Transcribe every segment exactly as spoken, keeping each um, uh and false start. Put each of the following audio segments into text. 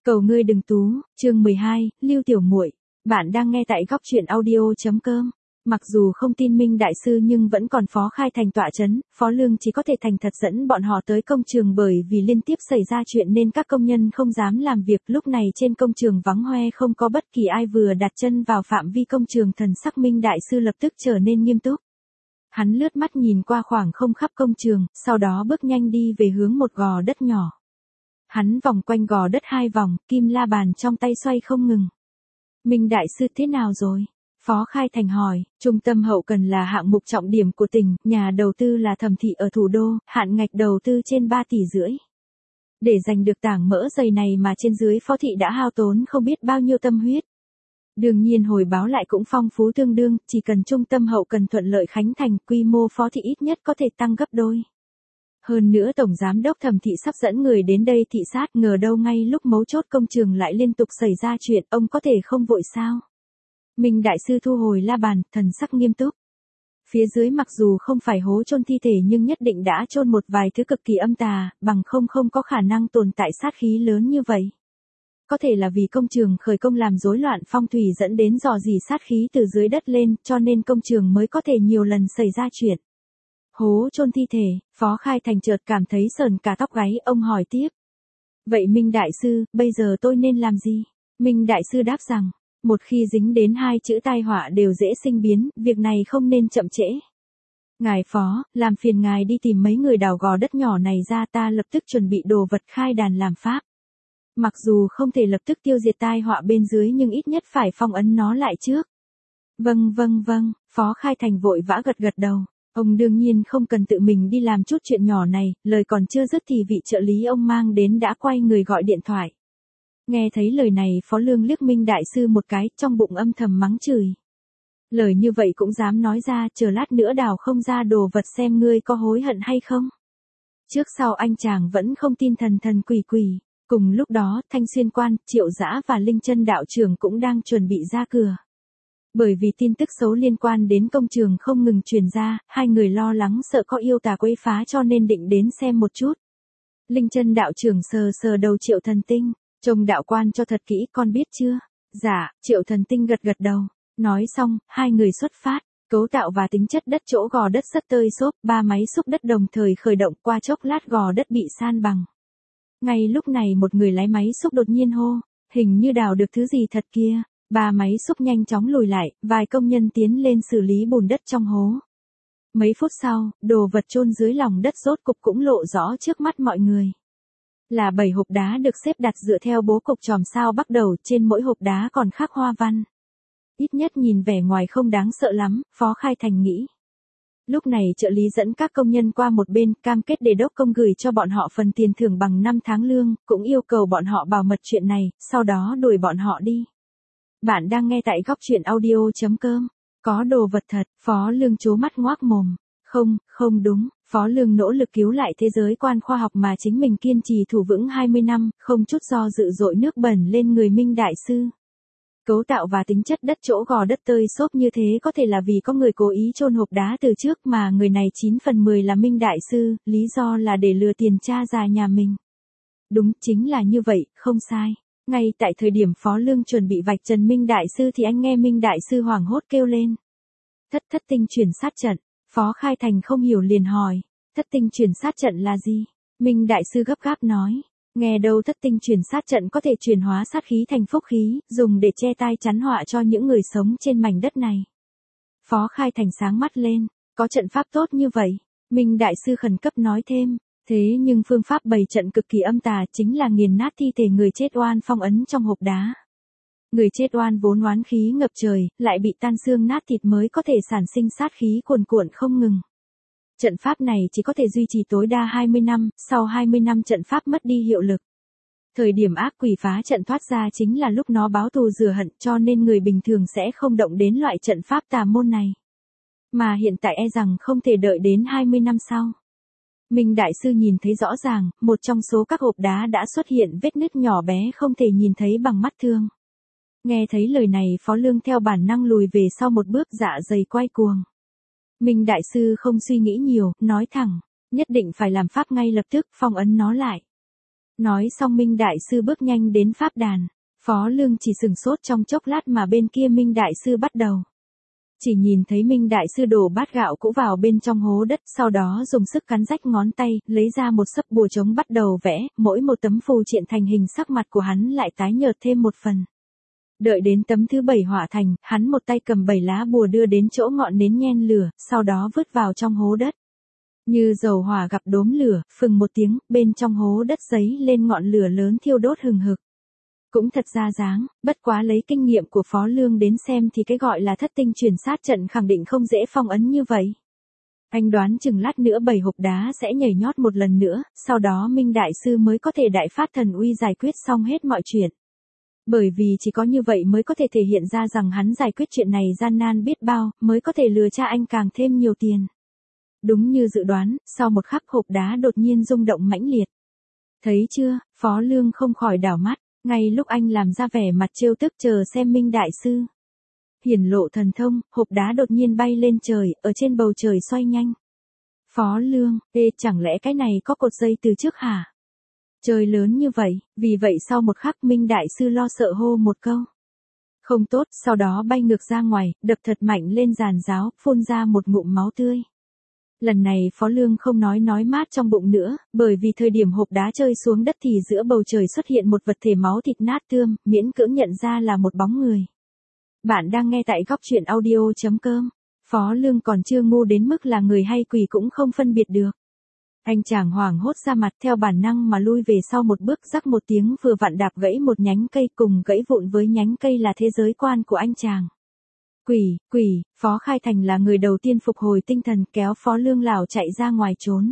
Cầu ngươi đừng tú, chương mười hai, Lưu Tiểu Muội. Bạn đang nghe tại góc truyện audio.com. Mặc dù không tin Minh Đại Sư nhưng vẫn còn Phó Khai Thành tọa chấn, Phó Lương chỉ có thể thành thật dẫn bọn họ tới công trường bởi vì liên tiếp xảy ra chuyện nên các công nhân không dám làm việc. Lúc này trên công trường vắng hoe không có bất kỳ ai vừa đặt chân vào phạm vi công trường, thần sắc Minh Đại Sư lập tức trở nên nghiêm túc. Hắn lướt mắt nhìn qua khoảng không khắp công trường, sau đó bước nhanh đi về hướng một gò đất nhỏ. Hắn vòng quanh gò đất hai vòng, kim la bàn trong tay xoay không ngừng. Minh Đại Sư thế nào rồi? Phó Khai Thành hỏi. Trung tâm hậu cần là hạng mục trọng điểm của tỉnh, nhà đầu tư là Thẩm Thị ở thủ đô, hạn ngạch đầu tư trên ba tỷ rưỡi. Để giành được tảng mỡ dày này mà trên dưới Phó Thị đã hao tốn không biết bao nhiêu tâm huyết. Đương nhiên hồi báo lại cũng phong phú tương đương, chỉ cần trung tâm hậu cần thuận lợi khánh thành, quy mô Phó Thị ít nhất có thể tăng gấp đôi. Hơn nữa Tổng Giám đốc Thẩm Thị sắp dẫn người đến đây thị sát, ngờ đâu ngay lúc mấu chốt công trường lại liên tục xảy ra chuyện, ông có thể không vội sao? Minh Đại Sư thu hồi la bàn, thần sắc nghiêm túc. Phía dưới mặc dù không phải hố chôn thi thể nhưng nhất định đã chôn một vài thứ cực kỳ âm tà, bằng không không có khả năng tồn tại sát khí lớn như vậy. Có thể là vì công trường khởi công làm rối loạn phong thủy dẫn đến rò rỉ sát khí từ dưới đất lên, cho nên công trường mới có thể nhiều lần xảy ra chuyện. Hố chôn thi thể, Phó Khai Thành chợt cảm thấy sờn cả tóc gáy, ông hỏi tiếp. Vậy Minh Đại Sư, bây giờ tôi nên làm gì? Minh Đại Sư đáp rằng, một khi dính đến hai chữ tai họa đều dễ sinh biến, việc này không nên chậm trễ. Ngài Phó, làm phiền ngài đi tìm mấy người đào gò đất nhỏ này ra, ta lập tức chuẩn bị đồ vật khai đàn làm pháp. Mặc dù không thể lập tức tiêu diệt tai họa bên dưới nhưng ít nhất phải phong ấn nó lại trước. Vâng vâng vâng, Phó Khai Thành vội vã gật gật đầu. Ông đương nhiên không cần tự mình đi làm chút chuyện nhỏ này, lời còn chưa dứt thì vị trợ lý ông mang đến đã quay người gọi điện thoại. Nghe thấy lời này Phó Lương liếc Minh Đại Sư một cái, trong bụng âm thầm mắng chửi. Lời như vậy cũng dám nói ra, chờ lát nữa đào không ra đồ vật xem ngươi có hối hận hay không. Trước sau anh chàng vẫn không tin thần thần quỷ quỷ. Cùng lúc đó, Thanh Xuyên Quan, Triệu Dã và Linh Chân đạo trưởng cũng đang chuẩn bị ra cửa. Bởi vì tin tức xấu liên quan đến công trường không ngừng truyền ra, hai người lo lắng sợ có yêu tà quấy phá cho nên định đến xem một chút. Linh Chân đạo trưởng sờ sờ đầu Triệu Thần Tinh, trông đạo quan cho thật kỹ, con biết chưa? Dạ, Triệu Thần Tinh gật gật đầu. Nói xong, hai người xuất phát, cấu tạo và tính chất đất chỗ gò đất rất tơi xốp, ba máy xúc đất đồng thời khởi động, qua chốc lát gò đất bị san bằng. Ngay lúc này một người lái máy xúc đột nhiên hô, hình như đào được thứ gì thật kia. Ba máy xúc nhanh chóng lùi lại, vài công nhân tiến lên xử lý bùn đất trong hố. Mấy phút sau, đồ vật chôn dưới lòng đất rốt cục cũng lộ rõ trước mắt mọi người. Là bảy hộp đá được xếp đặt dựa theo bố cục chòm sao bắt đầu, trên mỗi hộp đá còn khắc hoa văn. Ít nhất nhìn vẻ ngoài không đáng sợ lắm, Phó Khai Thành nghĩ. Lúc này trợ lý dẫn các công nhân qua một bên, cam kết để đốc công gửi cho bọn họ phần tiền thưởng bằng năm tháng lương, cũng yêu cầu bọn họ bảo mật chuyện này, sau đó đuổi bọn họ đi. Bạn đang nghe tại góc truyện audio.com. Có đồ vật thật, Phó Lương trố mắt ngoác mồm. Không, không đúng, Phó Lương nỗ lực cứu lại thế giới quan khoa học mà chính mình kiên trì thủ vững hai mươi năm, không chút do dự dội nước bẩn lên người Minh Đại Sư. Cấu tạo và tính chất đất chỗ gò đất tơi xốp như thế có thể là vì có người cố ý chôn hộp đá từ trước mà người này chín phần mười là Minh Đại Sư, lý do là để lừa tiền cha già nhà mình. Đúng, chính là như vậy, không sai. Ngay tại thời điểm Phó Lương chuẩn bị vạch trần Minh Đại Sư thì anh nghe Minh Đại Sư hoảng hốt kêu lên. Thất thất tinh chuyển sát trận, Phó Khai Thành không hiểu liền hỏi, thất tinh chuyển sát trận là gì? Minh Đại Sư gấp gáp nói, nghe đâu thất tinh chuyển sát trận có thể chuyển hóa sát khí thành phúc khí, dùng để che tai chắn họa cho những người sống trên mảnh đất này. Phó Khai Thành sáng mắt lên, có trận pháp tốt như vậy, Minh Đại Sư khẩn cấp nói thêm. Thế nhưng phương pháp bày trận cực kỳ âm tà chính là nghiền nát thi thể người chết oan phong ấn trong hộp đá. Người chết oan vốn oán khí ngập trời, lại bị tan xương nát thịt mới có thể sản sinh sát khí cuồn cuộn không ngừng. Trận pháp này chỉ có thể duy trì tối đa hai mươi năm, sau hai mươi năm trận pháp mất đi hiệu lực. Thời điểm ác quỷ phá trận thoát ra chính là lúc nó báo thù rửa hận, cho nên người bình thường sẽ không động đến loại trận pháp tà môn này. Mà hiện tại e rằng không thể đợi đến hai mươi năm sau. Minh Đại Sư nhìn thấy rõ ràng, một trong số các hộp đá đã xuất hiện vết nứt nhỏ bé không thể nhìn thấy bằng mắt thường. Nghe thấy lời này Phó Lương theo bản năng lùi về sau một bước, dạ dày quay cuồng. Minh Đại Sư không suy nghĩ nhiều, nói thẳng, nhất định phải làm pháp ngay lập tức, phong ấn nó lại. Nói xong Minh Đại Sư bước nhanh đến pháp đàn. Phó Lương chỉ sừng sốt trong chốc lát mà bên kia Minh Đại Sư bắt đầu. Chỉ nhìn thấy Minh Đại Sư đổ bát gạo cũ vào bên trong hố đất, sau đó dùng sức cắn rách ngón tay, lấy ra một sấp bùa trống bắt đầu vẽ, mỗi một tấm phù triện thành hình sắc mặt của hắn lại tái nhợt thêm một phần. Đợi đến tấm thứ bảy hỏa thành, hắn một tay cầm bảy lá bùa đưa đến chỗ ngọn nến nhen lửa, sau đó vứt vào trong hố đất. Như dầu hỏa gặp đốm lửa, phừng một tiếng, bên trong hố đất giấy lên ngọn lửa lớn thiêu đốt hừng hực. Cũng thật ra dáng, bất quá lấy kinh nghiệm của Phó Lương đến xem thì cái gọi là thất tinh chuyển sát trận khẳng định không dễ phong ấn như vậy. Anh đoán chừng lát nữa bảy hộp đá sẽ nhảy nhót một lần nữa, sau đó Minh Đại Sư mới có thể đại phát thần uy giải quyết xong hết mọi chuyện. Bởi vì chỉ có như vậy mới có thể thể hiện ra rằng hắn giải quyết chuyện này gian nan biết bao, mới có thể lừa cha anh càng thêm nhiều tiền. Đúng như dự đoán, sau một khắc hộp đá đột nhiên rung động mãnh liệt. Thấy chưa, Phó Lương không khỏi đảo mắt, ngay lúc anh làm ra vẻ mặt trêu tức chờ xem Minh Đại Sư hiển lộ thần thông, hộp đá đột nhiên bay lên trời, ở trên bầu trời xoay nhanh. Phó Lương, ê chẳng lẽ cái này có cột dây từ trước hả? Trời lớn như vậy, vì vậy sau một khắc Minh Đại Sư lo sợ hô một câu. Không tốt, sau đó bay ngược ra ngoài, đập thật mạnh lên giàn giáo, phun ra một ngụm máu tươi. Lần này Phó Lương không nói nói mát trong bụng nữa, bởi vì thời điểm hộp đá rơi xuống đất thì giữa bầu trời xuất hiện một vật thể máu thịt nát tươm, miễn cưỡng nhận ra là một bóng người. Bạn đang nghe tại góc truyện audio chấm com. Phó Lương còn chưa ngu đến mức là người hay quỷ cũng không phân biệt được. Anh chàng hoảng hốt ra mặt theo bản năng mà lui về sau một bước, rắc một tiếng vừa vặn đạp gãy một nhánh cây, cùng gãy vụn với nhánh cây là thế giới quan của anh chàng. Quỷ, quỷ, Phó Khai Thành là người đầu tiên phục hồi tinh thần, kéo Phó Lương lảo chạy ra ngoài trốn.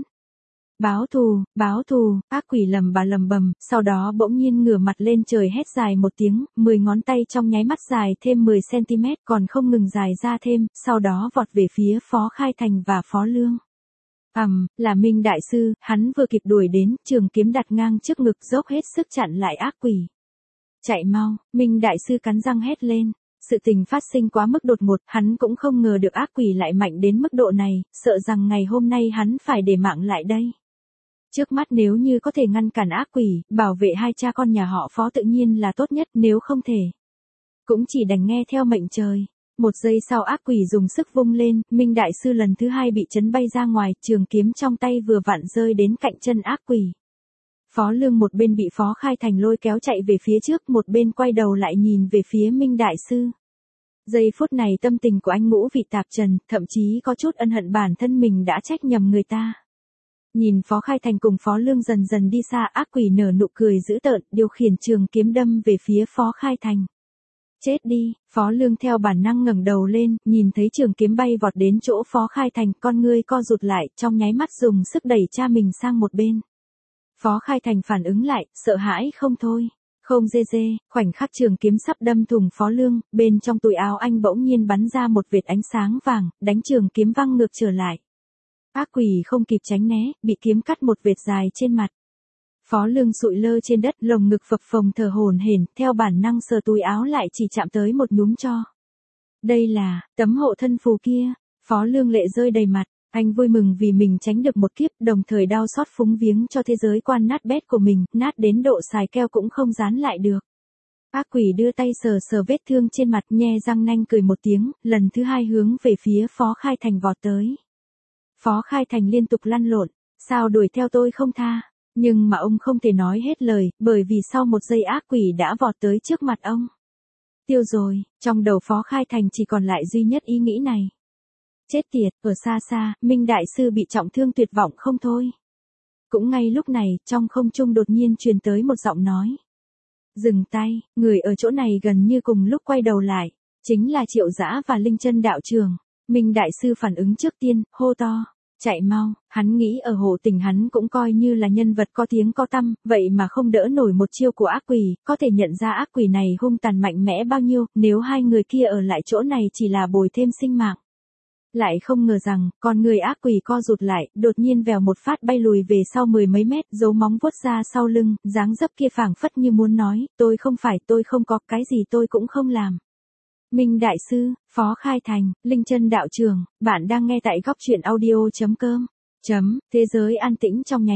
Báo thù, báo thù, ác quỷ lầm bà lầm bầm, sau đó bỗng nhiên ngửa mặt lên trời hét dài một tiếng, mười ngón tay trong nháy mắt dài thêm mười xăng-ti-mét, còn không ngừng dài ra thêm, sau đó vọt về phía Phó Khai Thành và Phó Lương. Ầm, um, là Minh Đại Sư, hắn vừa kịp đuổi đến, trường kiếm đặt ngang trước ngực dốc hết sức chặn lại ác quỷ. Chạy mau, Minh Đại Sư cắn răng hét lên. Sự tình phát sinh quá mức đột ngột, hắn cũng không ngờ được ác quỷ lại mạnh đến mức độ này, sợ rằng ngày hôm nay hắn phải để mạng lại đây. Trước mắt nếu như có thể ngăn cản ác quỷ, bảo vệ hai cha con nhà họ Phó tự nhiên là tốt nhất, nếu không thể, cũng chỉ đành nghe theo mệnh trời. Một giây sau ác quỷ dùng sức vung lên, Minh Đại Sư lần thứ hai bị chấn bay ra ngoài, trường kiếm trong tay vừa vặn rơi đến cạnh chân ác quỷ. Phó Lương một bên bị Phó Khai Thành lôi kéo chạy về phía trước, một bên quay đầu lại nhìn về phía Minh Đại Sư. Giây phút này tâm tình của anh ngũ vị tạp trần, thậm chí có chút ân hận bản thân mình đã trách nhầm người ta. Nhìn Phó Khai Thành cùng Phó Lương dần dần đi xa, ác quỷ nở nụ cười dữ tợn, điều khiển trường kiếm đâm về phía Phó Khai Thành. Chết đi, Phó Lương theo bản năng ngẩng đầu lên, nhìn thấy trường kiếm bay vọt đến chỗ Phó Khai Thành, con ngươi co rụt lại, trong nháy mắt dùng sức đẩy cha mình sang một bên. Phó Khai Thành phản ứng lại, sợ hãi không thôi. Không dê dê, khoảnh khắc trường kiếm sắp đâm thủng Phó Lương, bên trong túi áo anh bỗng nhiên bắn ra một vệt ánh sáng vàng, đánh trường kiếm văng ngược trở lại. Ác quỷ không kịp tránh né, bị kiếm cắt một vệt dài trên mặt. Phó Lương sụi lơ trên đất, lồng ngực phập phồng thở hổn hển, theo bản năng sờ túi áo lại chỉ chạm tới một nhúm tro. Đây là tấm hộ thân phù kia. Phó Lương lệ rơi đầy mặt. Anh vui mừng vì mình tránh được một kiếp, đồng thời đau xót phúng viếng cho thế giới quan nát bét của mình, nát đến độ xài keo cũng không dán lại được. Ác quỷ đưa tay sờ sờ vết thương trên mặt, nhe răng nanh cười một tiếng, lần thứ hai hướng về phía Phó Khai Thành vọt tới. Phó Khai Thành liên tục lăn lộn, sao đuổi theo tôi không tha, nhưng mà ông không thể nói hết lời, bởi vì sau một giây ác quỷ đã vọt tới trước mặt ông. Tiêu rồi, trong đầu Phó Khai Thành chỉ còn lại duy nhất ý nghĩ này. Chết tiệt, ở xa xa, Minh Đại Sư bị trọng thương tuyệt vọng không thôi. Cũng ngay lúc này, trong không trung đột nhiên truyền tới một giọng nói. Dừng tay, người ở chỗ này gần như cùng lúc quay đầu lại, chính là Triệu Dã và Linh Chân đạo trường. Minh Đại Sư phản ứng trước tiên, hô to, chạy mau, hắn nghĩ ở Hồ Tỉnh hắn cũng coi như là nhân vật có tiếng có tăm, vậy mà không đỡ nổi một chiêu của ác quỷ, có thể nhận ra ác quỷ này hung tàn mạnh mẽ bao nhiêu, nếu hai người kia ở lại chỗ này chỉ là bồi thêm sinh mạng. Lại không ngờ rằng, con người ác quỷ co rụt lại, đột nhiên vèo một phát bay lùi về sau mười mấy mét, giấu móng vuốt ra sau lưng, dáng dấp kia phảng phất như muốn nói, tôi không phải, tôi không có, cái gì tôi cũng không làm. Minh Đại Sư, Phó Khai Thành, Linh Chân đạo trường, bạn đang nghe tại góc truyện audio chấm com. Chấm, thế giới an tĩnh trong nháy mắt,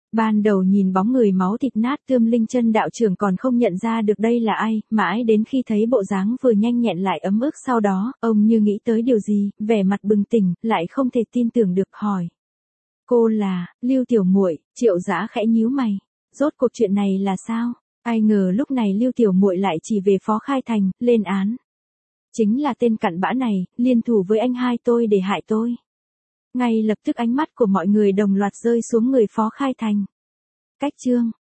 Ban đầu nhìn bóng người máu thịt nát tươm Linh Chân đạo trưởng còn không nhận ra được đây là ai, mãi đến khi thấy bộ dáng vừa nhanh nhẹn lại ấm ức sau đó, ông như nghĩ tới điều gì, vẻ mặt bừng tỉnh, lại không thể tin tưởng được hỏi. Cô là, Lưu tiểu muội. Triệu Dã khẽ nhíu mày. Rốt cuộc chuyện này là sao? Ai ngờ lúc này Lưu tiểu muội lại chỉ về Phó Khai Thành, lên án. Chính là tên cặn bã này, liên thủ với anh hai tôi để hại tôi. Ngay lập tức ánh mắt của mọi người đồng loạt rơi xuống người Phó Khai Thành. Cách chương